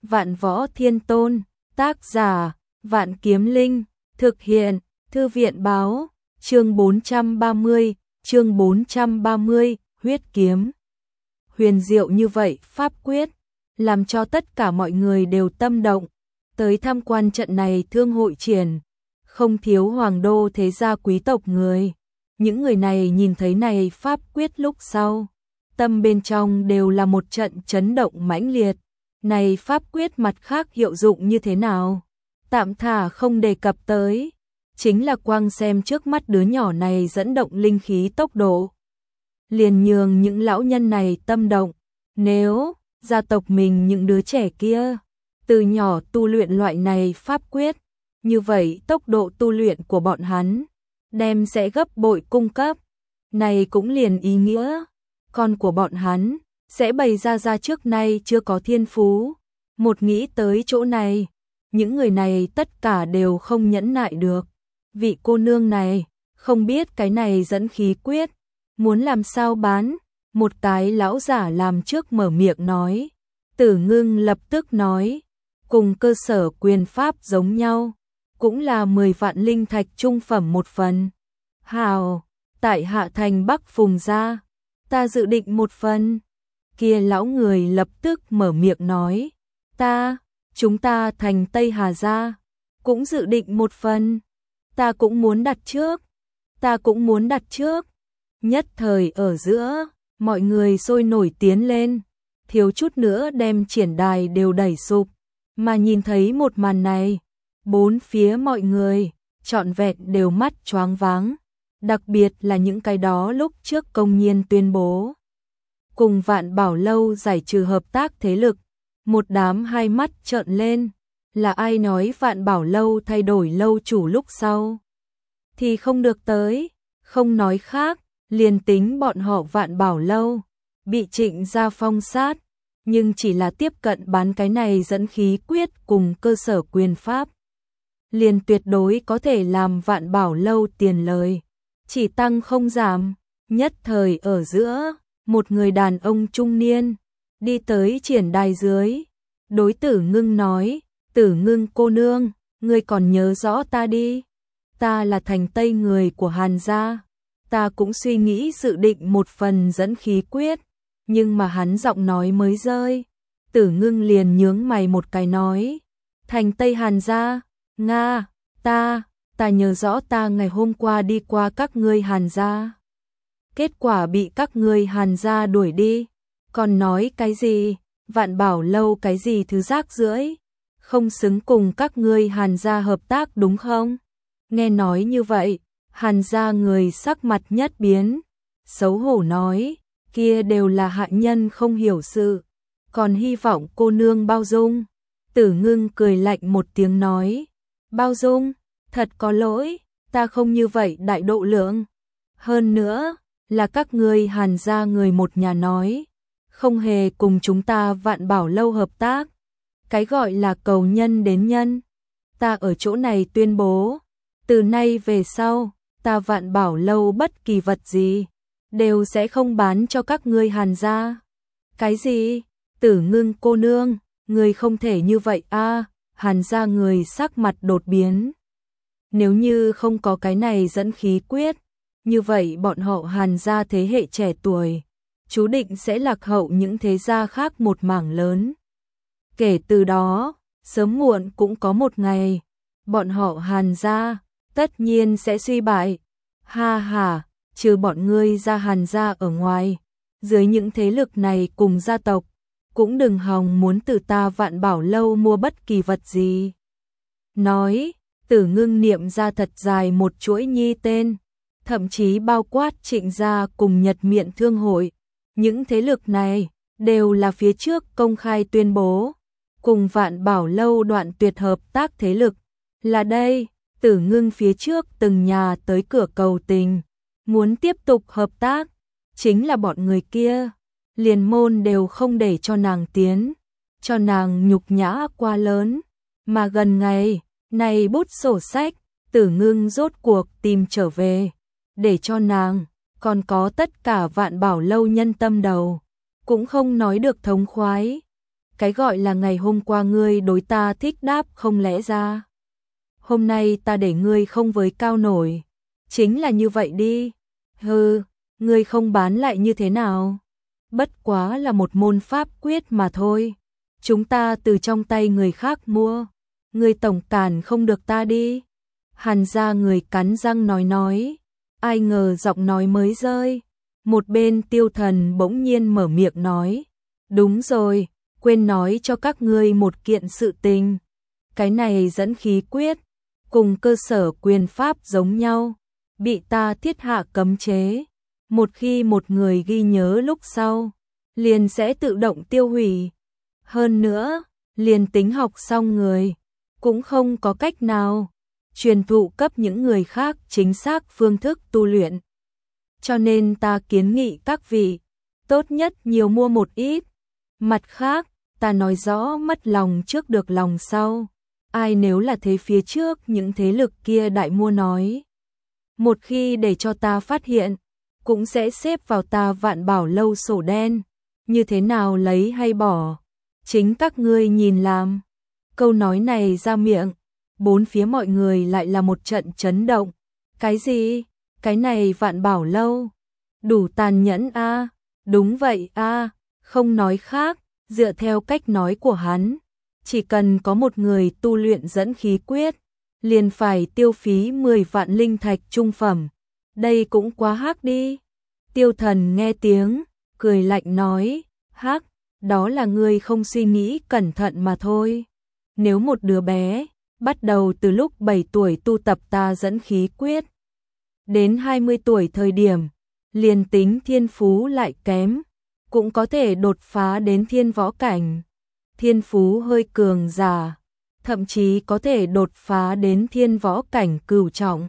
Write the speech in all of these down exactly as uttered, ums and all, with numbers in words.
Vạn Võ Thiên Tôn, tác giả, Vạn Kiếm Linh, thực hiện, Thư viện báo, chương bốn trăm ba mươi, chương bốn trăm ba mươi, huyết kiếm. Huyền diệu như vậy pháp quyết, làm cho tất cả mọi người đều tâm động, tới tham quan trận này thương hội triển, không thiếu hoàng đô thế gia quý tộc người. Những người này nhìn thấy này pháp quyết lúc sau, tâm bên trong đều là một trận chấn động mãnh liệt. Này pháp quyết mặt khác hiệu dụng như thế nào? Tạm thả không đề cập tới, chính là quang xem trước mắt đứa nhỏ này dẫn động linh khí tốc độ, liền nhường những lão nhân này tâm động. Nếu gia tộc mình những đứa trẻ kia từ nhỏ tu luyện loại này pháp quyết, như vậy tốc độ tu luyện của bọn hắn đem sẽ gấp bội cung cấp. Này cũng liền ý nghĩa con của bọn hắn sẽ bày ra ra trước nay chưa có thiên phú. Một nghĩ tới chỗ này, những người này tất cả đều không nhẫn nại được. Vị cô nương này không biết cái này dẫn khí quyết muốn làm sao bán. Một cái lão giả làm trước mở miệng nói. Tử Ngưng lập tức nói, cùng cơ sở quyền pháp giống nhau, cũng là mười vạn linh thạch trung phẩm một phần. Hào, tại hạ thành Bắc Phùng gia, ta dự định một phần. Kia lão người lập tức mở miệng nói, ta, chúng ta thành Tây Hà gia, cũng dự định một phần. Ta cũng muốn đặt trước, ta cũng muốn đặt trước. Nhất thời ở giữa, mọi người sôi nổi tiến lên, thiếu chút nữa đem triển đài đều đẩy sụp. Mà nhìn thấy một màn này, bốn phía mọi người trọn vẹn đều mắt choáng váng, đặc biệt là những cái đó lúc trước công nhiên tuyên bố cùng Vạn Bảo Lâu giải trừ hợp tác thế lực, một đám hai mắt trợn lên. Là ai nói Vạn Bảo Lâu thay đổi lâu chủ lúc sau thì không được tới, không nói khác, liền tính bọn họ Vạn Bảo Lâu bị Trịnh gia phong sát, nhưng chỉ là tiếp cận bán cái này dẫn khí quyết cùng cơ sở quyền pháp, liền tuyệt đối có thể làm Vạn Bảo Lâu tiền lời chỉ tăng không giảm. Nhất thời ở giữa, một người đàn ông trung niên đi tới triển đài dưới, đối Tử Ngưng nói, Tử Ngưng cô nương, ngươi còn nhớ rõ ta đi, ta là thành Tây người của Hàn gia, ta cũng suy nghĩ dự định một phần dẫn khí quyết. Nhưng mà hắn giọng nói mới rơi, Tử Ngưng liền nhướng mày một cái nói, thành Tây Hàn gia, Nga, ta, ta nhớ rõ ta ngày hôm qua đi qua các ngươi Hàn gia, kết quả bị các ngươi Hàn gia đuổi đi, còn nói cái gì, Vạn Bảo Lâu cái gì thứ rác rưởi, không xứng cùng các ngươi Hàn gia hợp tác đúng không? Nghe nói như vậy, Hàn gia người sắc mặt nhất biến, xấu hổ nói, kia đều là hạ nhân không hiểu sự, còn hy vọng cô nương bao dung. Tử Ngưng cười lạnh một tiếng nói, bao dung, thật có lỗi, ta không như vậy đại độ lượng. Hơn nữa, là các ngươi Hàn gia người một nhà nói, không hề cùng chúng ta Vạn Bảo Lâu hợp tác. Cái gọi là cầu nhân đến nhân, ta ở chỗ này tuyên bố, từ nay về sau, ta Vạn Bảo Lâu bất kỳ vật gì đều sẽ không bán cho các ngươi Hàn gia. Cái gì? Tử Ngưng cô nương, người không thể như vậy a. Hàn gia người sắc mặt đột biến. Nếu như không có cái này dẫn khí quyết, như vậy bọn họ Hàn gia thế hệ trẻ tuổi chú định sẽ lạc hậu những thế gia khác một mảng lớn. Kể từ đó, sớm muộn cũng có một ngày, bọn họ Hàn gia tất nhiên sẽ suy bại. Ha ha, trừ bọn ngươi ra Hàn gia ở ngoài, dưới những thế lực này cùng gia tộc, cũng đừng hòng muốn từ ta Vạn Bảo Lâu mua bất kỳ vật gì. Nói, Tử Ngưng niệm ra thật dài một chuỗi nhi tên, thậm chí bao quát Trịnh gia cùng Nhật Miện Thương hội. Những thế lực này đều là phía trước công khai tuyên bố cùng Vạn Bảo Lâu đoạn tuyệt hợp tác thế lực. Là đây, Tử Ngưng phía trước từng nhà tới cửa cầu tình, muốn tiếp tục hợp tác, chính là bọn người kia liền môn đều không để cho nàng tiến, cho nàng nhục nhã quá lớn. Mà gần ngày này bút sổ sách, Tử Ngưng rốt cuộc tìm trở về, để cho nàng còn có tất cả Vạn Bảo Lâu nhân tâm đầu, cũng không nói được thống khoái. cái gọi là ngày hôm qua ngươi đối ta thích đáp không lẽ ra. Hôm nay ta để ngươi không với cao nổi. Chính là như vậy đi. Hừ, ngươi không bán lại như thế nào? Bất quá là một môn pháp quyết mà thôi. Chúng ta từ trong tay người khác mua. Ngươi tổng cản không được ta đi. Hàn gia người cắn răng nói nói. Ai ngờ giọng nói mới rơi. Một bên Tiêu Thần bỗng nhiên mở miệng nói. Đúng rồi, quên nói cho các ngươi một kiện sự tình. Cái này dẫn khí quyết, cùng cơ sở quyền pháp giống nhau, bị ta thiết hạ cấm chế. Một khi một người ghi nhớ lúc sau, liền sẽ tự động tiêu hủy. Hơn nữa, liền tính học xong người, cũng không có cách nào truyền thụ cấp những người khác chính xác phương thức tu luyện. Cho nên ta kiến nghị các vị, tốt nhất nhiều mua một ít. Mặt khác, ta nói rõ mất lòng trước được lòng sau. Ai nếu là thế phía trước những thế lực kia đại mua nói. Một khi để cho ta phát hiện, cũng sẽ xếp vào ta Vạn Bảo Lâu sổ đen. Như thế nào lấy hay bỏ, chính các ngươi nhìn làm. Câu nói này ra miệng, bốn phía mọi người lại là một trận chấn động. Cái gì? Cái này Vạn Bảo Lâu? Đủ tàn nhẫn a. À? Đúng vậy a, à? Không nói khác, dựa theo cách nói của hắn, chỉ cần có một người tu luyện dẫn khí quyết, liền phải tiêu phí mười vạn linh thạch trung phẩm. Đây cũng quá hắc đi. Tiêu Thần nghe tiếng, cười lạnh nói, hắc, đó là ngươi không suy nghĩ cẩn thận mà thôi. Nếu một đứa bé, bắt đầu từ lúc bảy tuổi tu tập ta dẫn khí quyết, đến hai mươi tuổi thời điểm, liền tính thiên phú lại kém, cũng có thể đột phá đến thiên võ cảnh. Thiên phú hơi cường giả, thậm chí có thể đột phá đến thiên võ cảnh cửu trọng.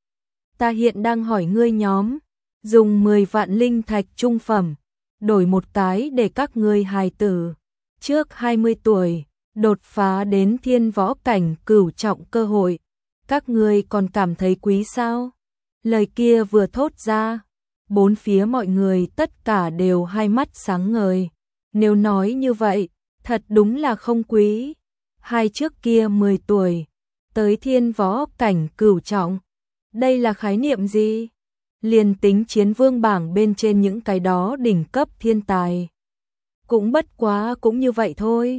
Ta hiện đang hỏi ngươi nhóm, dùng mười vạn linh thạch trung phẩm, đổi một cái để các ngươi hài tử, trước hai mươi tuổi, đột phá đến thiên võ cảnh cửu trọng cơ hội. Các ngươi còn cảm thấy quý sao? Lời kia vừa thốt ra, bốn phía mọi người tất cả đều hai mắt sáng ngời. Nếu nói như vậy, thật đúng là không quý. Hai trước kia mười tuổi, tới thiên võ cảnh cửu trọng. Đây là khái niệm gì? Liền tính chiến vương bảng bên trên những cái đó đỉnh cấp thiên tài. Cũng bất quá cũng như vậy thôi.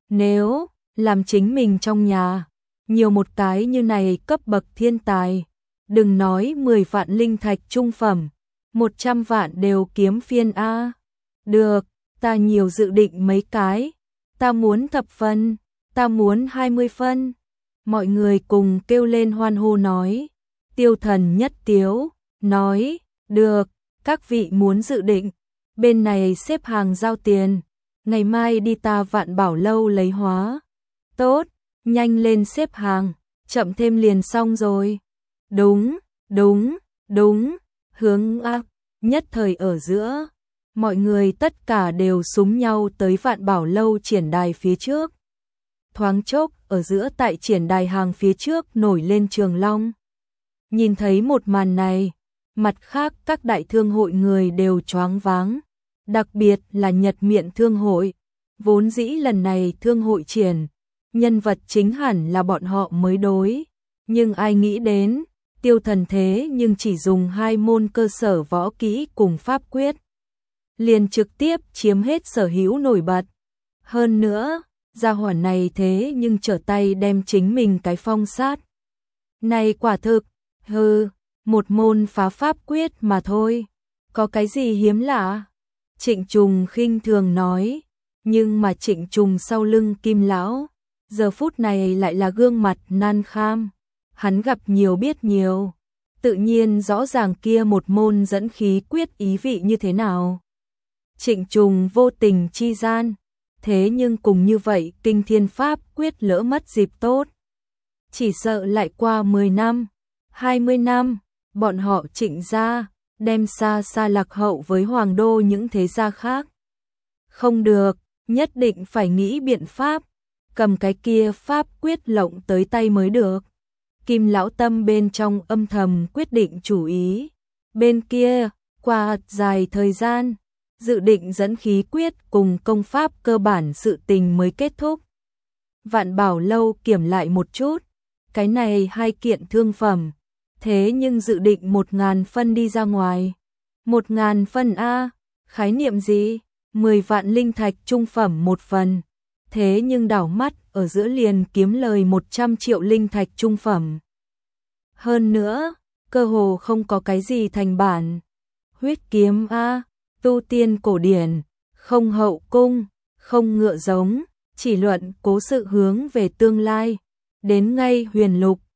Nếu làm chính mình trong nhà, nhiều một cái như này cấp bậc thiên tài, đừng nói mười vạn linh thạch trung phẩm, một trăm vạn đều kiếm phiên a. Được, ta nhiều dự định mấy cái, ta muốn thập phân, ta muốn hai mươi phân. Mọi người cùng kêu lên hoan hô nói. Tiêu Thần nhất tiếu, nói, được, các vị muốn dự định, bên này xếp hàng giao tiền, ngày mai đi ta Vạn Bảo Lâu lấy hóa. Tốt, nhanh lên xếp hàng, chậm thêm liền xong rồi. Đúng, đúng, đúng, hướng ác, nhất thời ở giữa, mọi người tất cả đều xúm nhau tới Vạn Bảo Lâu triển đài phía trước. Thoáng chốc, ở giữa tại triển đài hàng phía trước nổi lên Trường Long. Nhìn thấy một màn này, mặt khác các đại thương hội người đều choáng váng, đặc biệt là Nhật Miện Thương hội, vốn dĩ lần này thương hội triển, nhân vật chính hẳn là bọn họ mới đối, nhưng ai nghĩ đến, Tiêu Thần thế nhưng chỉ dùng hai môn cơ sở võ kỹ cùng pháp quyết, liền trực tiếp chiếm hết sở hữu nổi bật. Hơn nữa, gia hỏa này thế nhưng trở tay đem chính mình cái phong sát. Này quả thực, hừ, một môn phá pháp quyết mà thôi, có cái gì hiếm lạ? Trịnh Trùng khinh thường nói, nhưng mà Trịnh Trùng sau lưng Kim lão, giờ phút này lại là gương mặt nan kham, hắn gặp nhiều biết nhiều, tự nhiên rõ ràng kia một môn dẫn khí quyết ý vị như thế nào. Trịnh Trùng vô tình chi gian, thế nhưng cùng như vậy kinh thiên pháp quyết lỡ mất dịp tốt. Chỉ sợ lại qua mười năm, hai mươi năm, bọn họ Trịnh gia đem xa xa lạc hậu với hoàng đô những thế gia khác. Không được, nhất định phải nghĩ biện pháp, cầm cái kia pháp quyết lộng tới tay mới được. Kim lão tâm bên trong âm thầm quyết định chủ ý. Bên kia, qua dài thời gian, dự định dẫn khí quyết cùng công pháp cơ bản sự tình mới kết thúc. Vạn Bảo Lâu kiểm lại một chút, cái này hai kiện thương phẩm, thế nhưng dự định một ngàn phân đi ra ngoài. Một ngàn phân a, khái niệm gì? Mười vạn linh thạch trung phẩm một phần, thế nhưng đảo mắt ở giữa liền kiếm lời một trăm triệu linh thạch trung phẩm. Hơn nữa, cơ hồ không có cái gì thành bản. Huyết kiếm a, tu tiên cổ điển, không hậu cung, không ngựa giống, chỉ luận cố sự hướng về tương lai. Đến ngay huyền lục,